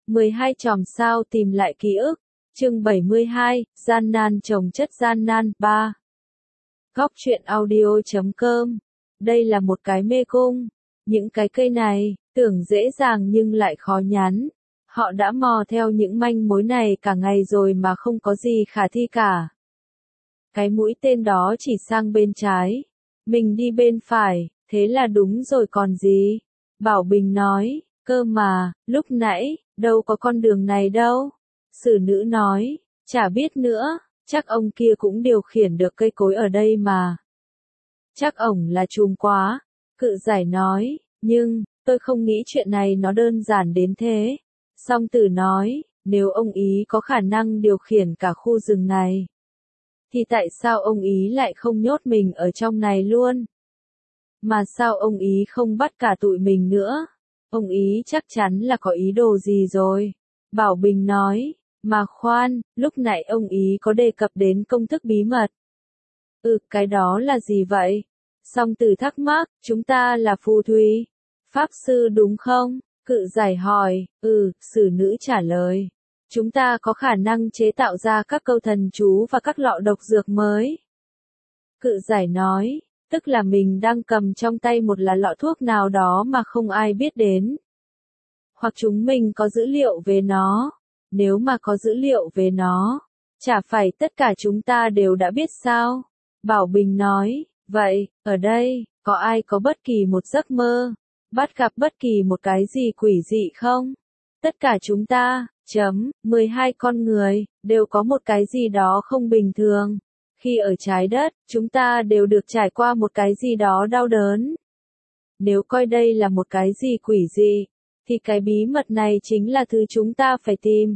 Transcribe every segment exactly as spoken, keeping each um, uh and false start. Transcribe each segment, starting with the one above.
mười hai chòm sao tìm lại ký ức. Chương bảy mươi hai, gian nan chồng chất gian nan. ba. Góc truyện audio chấm com. Đây là một cái mê cung. Những cái cây này, tưởng dễ dàng nhưng lại khó nhắn. Họ đã mò theo những manh mối này cả ngày rồi mà không có gì khả thi cả. Cái mũi tên đó chỉ sang bên trái. Mình đi bên phải, thế là đúng rồi còn gì. Bảo Bình nói, cơ mà, lúc nãy, đâu có con đường này đâu. Sử nữ nói, chả biết nữa, chắc ông kia cũng điều khiển được cây cối ở đây mà. Chắc ổng là chùm quá. Cự giải nói, nhưng, tôi không nghĩ chuyện này nó đơn giản đến thế. Song Tử nói, nếu ông ý có khả năng điều khiển cả khu rừng này, thì tại sao ông ý lại không nhốt mình ở trong này luôn? Mà sao ông ý không bắt cả tụi mình nữa? Ông ý chắc chắn là có ý đồ gì rồi. Bảo Bình nói, mà khoan, lúc nãy ông ý có đề cập đến công thức bí mật. Ừ, cái đó là gì vậy? Song Tử thắc mắc, chúng ta là phù thủy. Pháp sư đúng không? Cự giải hỏi, ừ, sử nữ trả lời. Chúng ta có khả năng chế tạo ra các câu thần chú và các lọ độc dược mới. Cự giải nói, tức là mình đang cầm trong tay một là lọ thuốc nào đó mà không ai biết đến. Hoặc chúng mình có dữ liệu về nó. Nếu mà có dữ liệu về nó, chả phải tất cả chúng ta đều đã biết sao? Bảo Bình nói, vậy, ở đây, có ai có bất kỳ một giấc mơ, bắt gặp bất kỳ một cái gì quỷ dị không? Tất cả chúng ta, chấm, mười hai con người, đều có một cái gì đó không bình thường. Khi ở trái đất, chúng ta đều được trải qua một cái gì đó đau đớn. Nếu coi đây là một cái gì quỷ dị, thì cái bí mật này chính là thứ chúng ta phải tìm.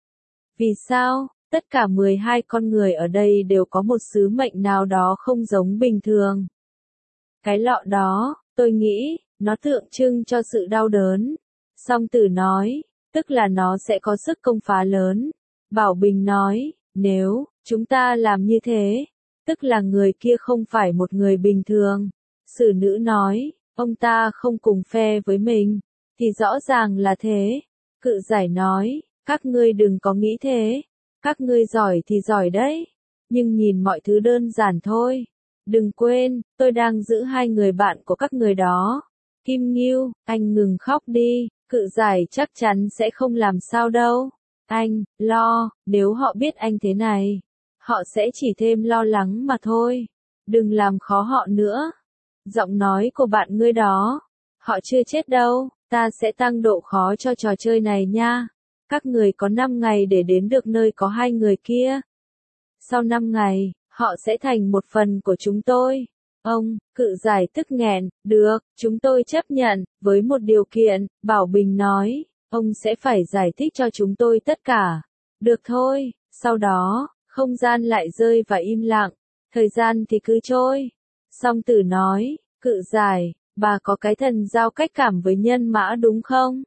Vì sao? Tất cả mười hai con người ở đây đều có một sứ mệnh nào đó không giống bình thường. Cái lọ đó, tôi nghĩ, nó tượng trưng cho sự đau đớn. Song Tử nói, tức là nó sẽ có sức công phá lớn. Bảo Bình nói, nếu chúng ta làm như thế, tức là người kia không phải một người bình thường. Sử nữ nói, ông ta không cùng phe với mình, thì rõ ràng là thế. Cự giải nói, các ngươi đừng có nghĩ thế. Các ngươi giỏi thì giỏi đấy, nhưng nhìn mọi thứ đơn giản thôi. Đừng quên, tôi đang giữ hai người bạn của các người đó. Kim Ngưu, anh ngừng khóc đi, cự giải chắc chắn sẽ không làm sao đâu. Anh, lo, nếu họ biết anh thế này, họ sẽ chỉ thêm lo lắng mà thôi. Đừng làm khó họ nữa. Giọng nói của bạn ngươi đó, họ chưa chết đâu, ta sẽ tăng độ khó cho trò chơi này nha. Các người có năm ngày để đến được nơi có hai người kia. Sau năm ngày, họ sẽ thành một phần của chúng tôi. Ông, cự giải tức nghẹn, được, chúng tôi chấp nhận, với một điều kiện, Bảo Bình nói, ông sẽ phải giải thích cho chúng tôi tất cả. Được thôi, sau đó, không gian lại rơi và im lặng, thời gian thì cứ trôi. Song Tử nói, cự giải, bà có cái thần giao cách cảm với nhân mã đúng không?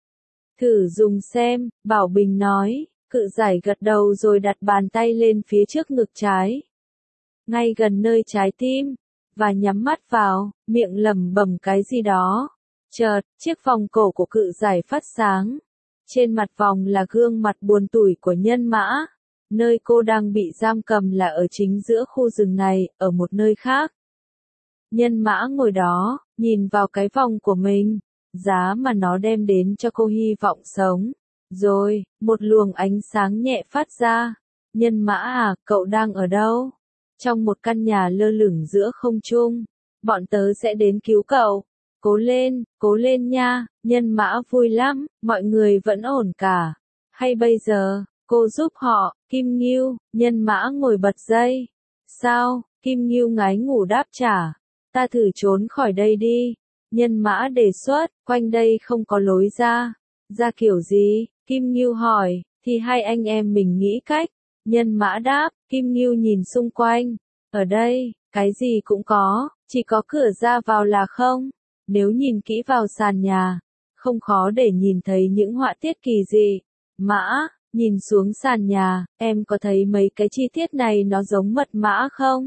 Thử dùng xem, Bảo Bình nói, cự giải gật đầu rồi đặt bàn tay lên phía trước ngực trái. Ngay gần nơi trái tim, và nhắm mắt vào, miệng lẩm bẩm cái gì đó. Chợt, chiếc vòng cổ của cự giải phát sáng. Trên mặt vòng là gương mặt buồn tủi của nhân mã. Nơi cô đang bị giam cầm là ở chính giữa khu rừng này, ở một nơi khác. Nhân mã ngồi đó, nhìn vào cái vòng của mình. Giá mà nó đem đến cho cô hy vọng sống. Rồi, một luồng ánh sáng nhẹ phát ra. Nhân mã à, cậu đang ở đâu? Trong một căn nhà lơ lửng giữa không trung. Bọn tớ sẽ đến cứu cậu. Cố lên, cố lên nha, nhân mã vui lắm, mọi người vẫn ổn cả. Hay bây giờ, cô giúp họ, Kim Ngưu, nhân mã ngồi bật dậy. Sao, Kim Ngưu ngái ngủ đáp trả. Ta thử trốn khỏi đây đi. Nhân mã đề xuất, quanh đây không có lối ra. Ra kiểu gì? Kim Ngưu hỏi, thì hai anh em mình nghĩ cách. Nhân mã đáp, Kim Ngưu nhìn xung quanh. Ở đây, cái gì cũng có, chỉ có cửa ra vào là không. Nếu nhìn kỹ vào sàn nhà, không khó để nhìn thấy những họa tiết kỳ dị. Mã, nhìn xuống sàn nhà, em có thấy mấy cái chi tiết này nó giống mật mã không?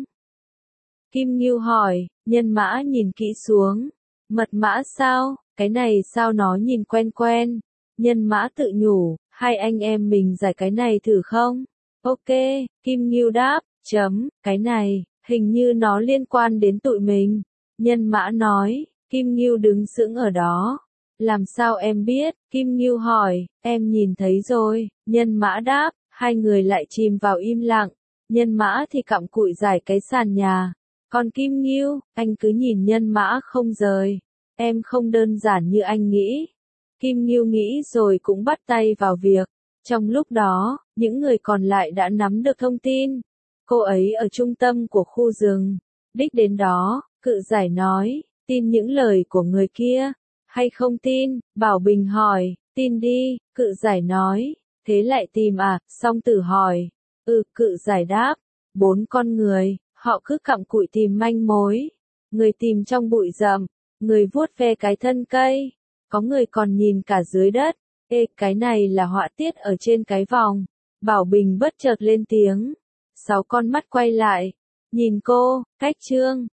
Kim Ngưu hỏi, nhân mã nhìn kỹ xuống. Mật mã sao? Cái này sao nó nhìn quen quen? Nhân Mã tự nhủ, hai anh em mình giải cái này thử không? Ok, Kim Ngưu đáp, chấm, cái này, hình như nó liên quan đến tụi mình. Nhân Mã nói, Kim Ngưu đứng sững ở đó. Làm sao em biết? Kim Ngưu hỏi, em nhìn thấy rồi. Nhân Mã đáp, hai người lại chìm vào im lặng. Nhân Mã thì cặm cụi giải cái sàn nhà. Còn Kim Ngưu, anh cứ nhìn Nhân Mã không rời. Em không đơn giản như anh nghĩ. Kim Ngưu nghĩ rồi cũng bắt tay vào việc. Trong lúc đó, những người còn lại đã nắm được thông tin. Cô ấy ở trung tâm của khu rừng. Đích đến đó, Cự Giải nói, tin những lời của người kia, hay không tin? Bảo Bình hỏi, tin đi, Cự Giải nói, thế lại tìm à? Song Tử hỏi, ừ, Cự Giải đáp, bốn con người, họ cứ cặm cụi tìm manh mối. Người tìm trong bụi rậm, người vuốt ve cái thân cây, có người còn nhìn cả dưới đất. Ê, cái này là họa tiết ở trên cái vòng. Bảo Bình bất chợt lên tiếng. Sáu con mắt quay lại, nhìn cô, Cách Trương,